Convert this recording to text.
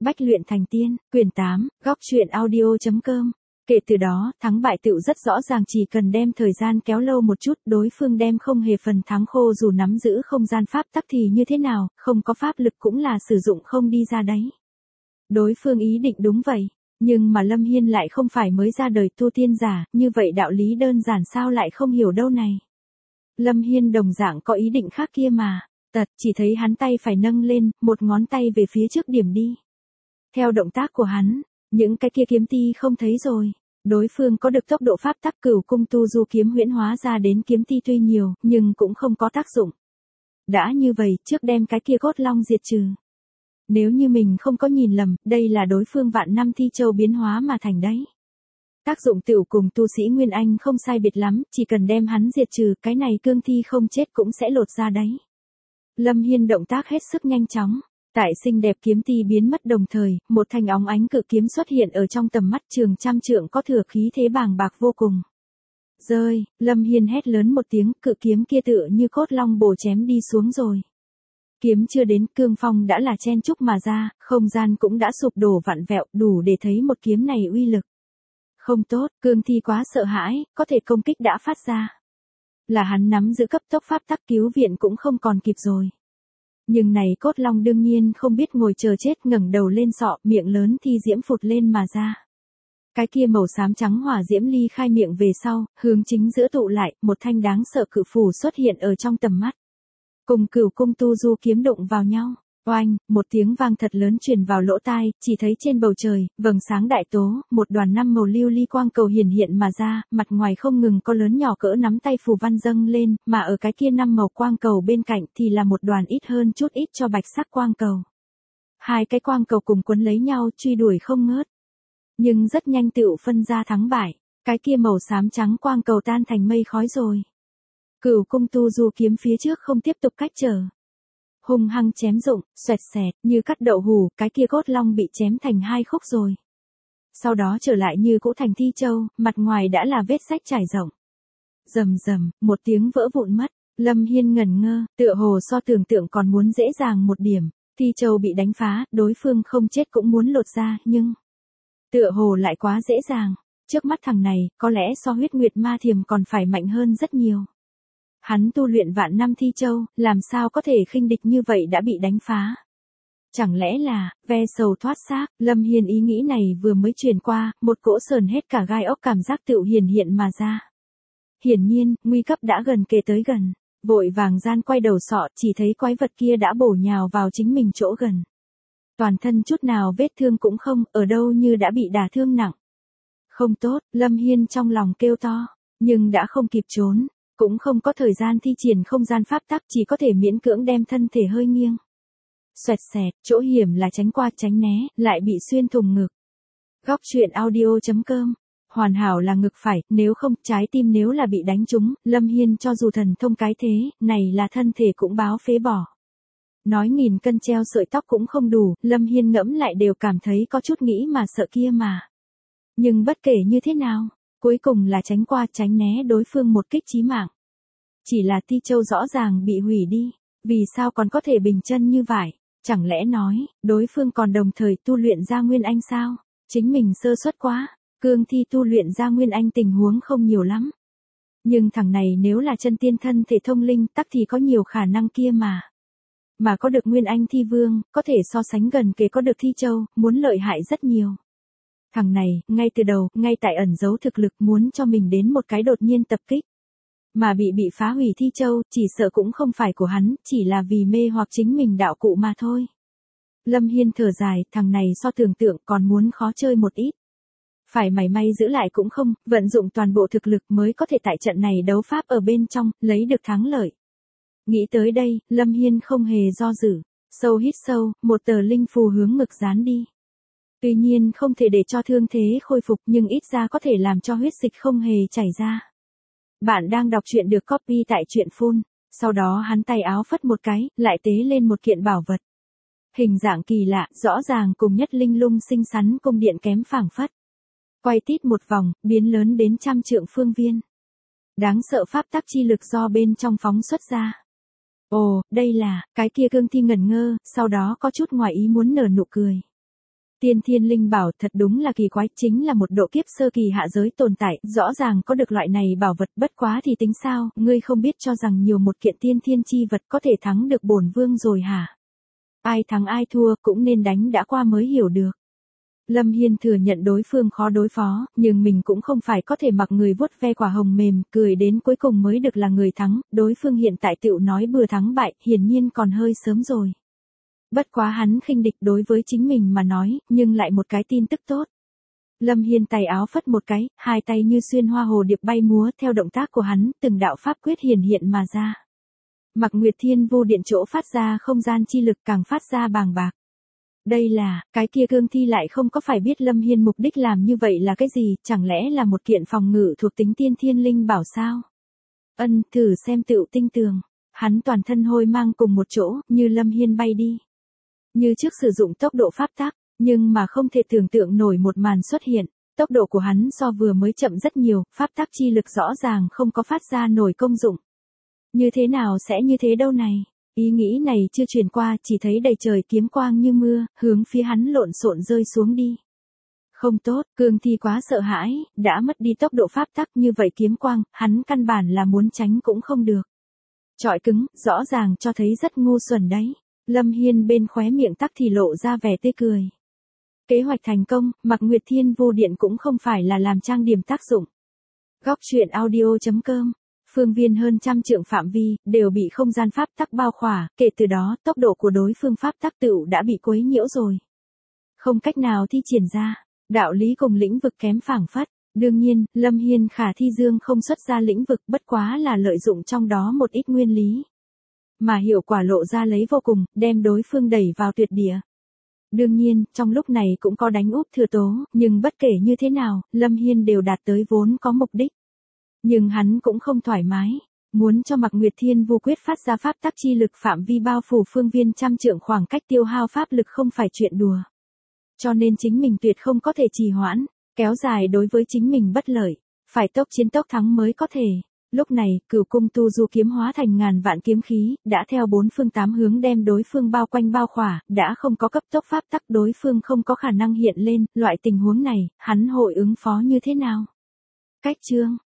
Bách luyện thành tiên, quyển 8, góc truyện audio.com. Kể từ đó, thắng bại tựu rất rõ ràng, chỉ cần đem thời gian kéo lâu một chút, đối phương đem không hề phần thắng khô, dù nắm giữ không gian pháp tắc thì như thế nào, không có pháp lực cũng là sử dụng không đi ra đấy. Đối phương ý định đúng vậy, nhưng mà Lâm Hiên lại không phải mới ra đời tu tiên giả, như vậy đạo lý đơn giản sao lại không hiểu đâu này. Lâm Hiên đồng dạng có ý định khác kia mà. Chỉ thấy hắn tay phải nâng lên, một ngón tay về phía trước điểm đi. Theo động tác của hắn, những cái kia kiếm ti không thấy rồi. Đối phương có được tốc độ pháp tắc, Cửu Cung Tu Du kiếm huyễn hóa ra đến kiếm ti tuy nhiều, nhưng cũng không có tác dụng. Đã như vậy, trước đem cái kia cốt long diệt trừ. Nếu như mình không có nhìn lầm, đây là đối phương vạn năm thi châu biến hóa mà thành đấy. Tác dụng tựu cùng tu sĩ Nguyên Anh không sai biệt lắm, chỉ cần đem hắn diệt trừ, cái này cương thi không chết cũng sẽ lột ra đấy. Lâm Hiên động tác hết sức nhanh chóng. Tại xinh đẹp kiếm ti biến mất đồng thời, một thanh óng ánh cự kiếm xuất hiện ở trong tầm mắt, trường trăm trượng có thừa, khí thế bàng bạc vô cùng. Rơi, Lâm Hiên hét lớn một tiếng, cự kiếm kia tựa như cốt long bổ chém đi xuống rồi. Kiếm chưa đến, cương phong đã là chen chúc mà ra, không gian cũng đã sụp đổ vặn vẹo, đủ để thấy một kiếm này uy lực. Không tốt, cương thi quá sợ hãi, có thể công kích đã phát ra. Là hắn nắm giữ cấp tốc pháp tắc, cứu viện cũng không còn kịp rồi. Nhưng này cốt long đương nhiên không biết ngồi chờ chết, ngẩng đầu lên sọ, miệng lớn thi diễm phụt lên mà ra. Cái kia màu xám trắng hỏa diễm ly khai miệng về sau, hướng chính giữa tụ lại, một thanh đáng sợ cự phủ xuất hiện ở trong tầm mắt. Cùng Cửu Cung Tu Du kiếm đụng vào nhau. Oanh, một tiếng vang thật lớn truyền vào lỗ tai, chỉ thấy trên bầu trời, vầng sáng đại tố, một đoàn 5 màu lưu ly quang cầu hiển hiện mà ra, mặt ngoài không ngừng có lớn nhỏ cỡ nắm tay phù văn dâng lên, mà ở cái kia 5 màu quang cầu bên cạnh thì là một đoàn ít hơn chút ít cho bạch sắc quang cầu. Hai cái quang cầu cùng quấn lấy nhau truy đuổi không ngớt. Nhưng rất nhanh tựu phân ra thắng bại, cái kia màu xám trắng quang cầu tan thành mây khói rồi. Cửu Cung Tu Du kiếm phía trước không tiếp tục cách trở. Hung hăng chém rụng, xoẹt xẹt, như cắt đậu hủ, cái kia cốt long bị chém thành hai khúc rồi. Sau đó trở lại như cũ thành thi châu, mặt ngoài đã là vết rách trải rộng. Rầm rầm, một tiếng vỡ vụn mất, Lâm Hiên ngẩn ngơ, tựa hồ so tưởng tượng còn muốn dễ dàng một điểm, thi châu bị đánh phá, đối phương không chết cũng muốn lột ra, nhưng tựa hồ lại quá dễ dàng, trước mắt thằng này, có lẽ so huyết nguyệt ma thiềm còn phải mạnh hơn rất nhiều. Hắn tu luyện vạn năm thi châu, làm sao có thể khinh địch như vậy đã bị đánh phá. Chẳng lẽ là, ve sầu thoát xác, Lâm Hiên ý nghĩ này vừa mới truyền qua, một cỗ sờn hết cả gai ốc cảm giác tựu hiển hiện mà ra. Hiển nhiên, nguy cấp đã gần kề tới gần, vội vàng gian quay đầu sọ, chỉ thấy quái vật kia đã bổ nhào vào chính mình chỗ gần. Toàn thân chút nào vết thương cũng không, ở đâu như đã bị đả thương nặng. Không tốt, Lâm Hiên trong lòng kêu to, nhưng đã không kịp trốn. Cũng không có thời gian thi triển không gian pháp tắc, chỉ có thể miễn cưỡng đem thân thể hơi nghiêng. Xoẹt xẹt, chỗ hiểm là tránh qua tránh né, lại bị xuyên thủng ngực. Góc truyện audio.com. Hoàn hảo là ngực phải, nếu không, trái tim nếu là bị đánh trúng, Lâm Hiên cho dù thần thông cái thế, này là thân thể cũng báo phế bỏ. Nói nghìn cân treo sợi tóc cũng không đủ, Lâm Hiên ngẫm lại đều cảm thấy có chút nghĩ mà sợ kia mà. Nhưng bất kể như thế nào, cuối cùng là tránh qua tránh né đối phương một kích chí mạng. Chỉ là Ti Châu rõ ràng bị hủy đi, vì sao còn có thể bình chân như vậy? Chẳng lẽ nói, đối phương còn đồng thời tu luyện ra Nguyên Anh sao? Chính mình sơ suất quá, cương thi tu luyện ra Nguyên Anh tình huống không nhiều lắm. Nhưng thằng này nếu là chân tiên thân thể thông linh tắc thì có nhiều khả năng kia mà. Mà có được Nguyên Anh thi vương, có thể so sánh gần kề có được Thi Châu, muốn lợi hại rất nhiều. Thằng này, ngay từ đầu, ngay tại ẩn giấu thực lực muốn cho mình đến một cái đột nhiên tập kích. Mà bị phá hủy Thi Châu, chỉ sợ cũng không phải của hắn, chỉ là vì mê hoặc chính mình đạo cụ mà thôi. Lâm Hiên thở dài, thằng này so tưởng tượng còn muốn khó chơi một ít. Phải mảy may giữ lại cũng không, vận dụng toàn bộ thực lực mới có thể tại trận này đấu pháp ở bên trong, lấy được thắng lợi. Nghĩ tới đây, Lâm Hiên không hề do dự, sâu hít sâu, một tờ linh phù hướng ngực dán đi. Tuy nhiên không thể để cho thương thế khôi phục, nhưng ít ra có thể làm cho huyết dịch không hề chảy ra. Bạn đang đọc truyện được copy tại truyện Full, sau đó hắn tay áo phất một cái, lại tế lên một kiện bảo vật. Hình dạng kỳ lạ, rõ ràng cùng nhất linh lung xinh xắn cung điện kém phảng phất. Quay tít một vòng, biến lớn đến 100 trượng phương viên. Đáng sợ pháp tắc chi lực do bên trong phóng xuất ra. Ồ, đây là, cái kia cương thi ngẩn ngơ, sau đó có chút ngoài ý muốn nở nụ cười. Tiên thiên linh bảo thật đúng là kỳ quái, chính là một độ kiếp sơ kỳ hạ giới tồn tại, rõ ràng có được loại này bảo vật, bất quá thì tính sao, ngươi không biết cho rằng nhiều một kiện tiên thiên chi vật có thể thắng được bổn vương rồi hả? Ai thắng ai thua cũng nên đánh đã qua mới hiểu được. Lâm Hiên thừa nhận đối phương khó đối phó, nhưng mình cũng không phải có thể mặc người vuốt ve quả hồng mềm, cười đến cuối cùng mới được là người thắng, đối phương hiện tại tựu nói bừa thắng bại, hiển nhiên còn hơi sớm rồi. Bất quá hắn khinh địch đối với chính mình mà nói, nhưng lại một cái tin tức tốt. Lâm Hiên tay áo phất một cái, hai tay như xuyên hoa hồ điệp bay múa theo động tác của hắn, từng đạo pháp quyết hiển hiện mà ra. Mặc Nguyệt Thiên Vô Điện chỗ phát ra không gian chi lực càng phát ra bàng bạc. Đây là, cái kia cương thi lại không có phải biết Lâm Hiên mục đích làm như vậy là cái gì, chẳng lẽ là một kiện phòng ngự thuộc tính tiên thiên linh bảo sao? Thử xem tựu tinh tường. Hắn toàn thân hôi mang cùng một chỗ, như Lâm Hiên bay đi. Như trước sử dụng tốc độ pháp tắc, nhưng mà không thể tưởng tượng nổi một màn xuất hiện. Tốc độ của hắn so vừa mới chậm rất nhiều, pháp tắc chi lực rõ ràng không có phát ra nổi công dụng. Như thế nào sẽ như thế đâu này? Ý nghĩ này chưa truyền qua, chỉ thấy đầy trời kiếm quang như mưa, hướng phía hắn lộn xộn rơi xuống đi. Không tốt, cương thi quá sợ hãi, đã mất đi tốc độ pháp tắc như vậy kiếm quang, hắn căn bản là muốn tránh cũng không được. Chọi cứng, rõ ràng cho thấy rất ngu xuẩn đấy. Lâm Hiên bên khóe miệng tắc thì lộ ra vẻ tươi cười. Kế hoạch thành công, Mặc Nguyệt Thiên Vô Điện cũng không phải là làm trang điểm tác dụng. Góc truyện audio.com. Phương viên hơn trăm trượng phạm vi, đều bị không gian pháp tắc bao khỏa, kể từ đó, tốc độ của đối phương pháp tắc tựu đã bị quấy nhiễu rồi. Không cách nào thi triển ra, đạo lý cùng lĩnh vực kém phảng phất. Đương nhiên, Lâm Hiên khả thi dương không xuất ra lĩnh vực, bất quá là lợi dụng trong đó một ít nguyên lý. Mà hiệu quả lộ ra lấy vô cùng, đem đối phương đẩy vào tuyệt địa. Đương nhiên, trong lúc này cũng có đánh úp thừa tố, nhưng bất kể như thế nào, Lâm Hiên đều đạt tới vốn có mục đích. Nhưng hắn cũng không thoải mái, muốn cho Mặc Nguyệt Thiên Vô Quyết phát ra pháp tắc chi lực phạm vi bao phủ phương viên trăm trượng, khoảng cách tiêu hao pháp lực không phải chuyện đùa. Cho nên chính mình tuyệt không có thể trì hoãn, kéo dài đối với chính mình bất lợi, phải tốc chiến tốc thắng mới có thể. Lúc này, Cửu Cung Tu Du kiếm hóa thành ngàn vạn kiếm khí, đã theo bốn phương tám hướng đem đối phương bao quanh bao khỏa, đã không có cấp tốc pháp tắc, đối phương không có khả năng hiện lên, loại tình huống này, hắn hội ứng phó như thế nào? Cách chương